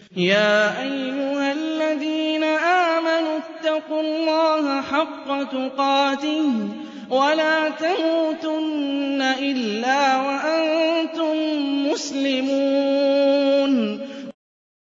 يَا أَيُّهَا الَّذِينَ آمَنُوا اتَّقُوا اللَّهَ حَقَّ تُقَاتِهِ وَلَا تَمُوتُنَّ إِلَّا وَأَنتُم مُّسْلِمُونَ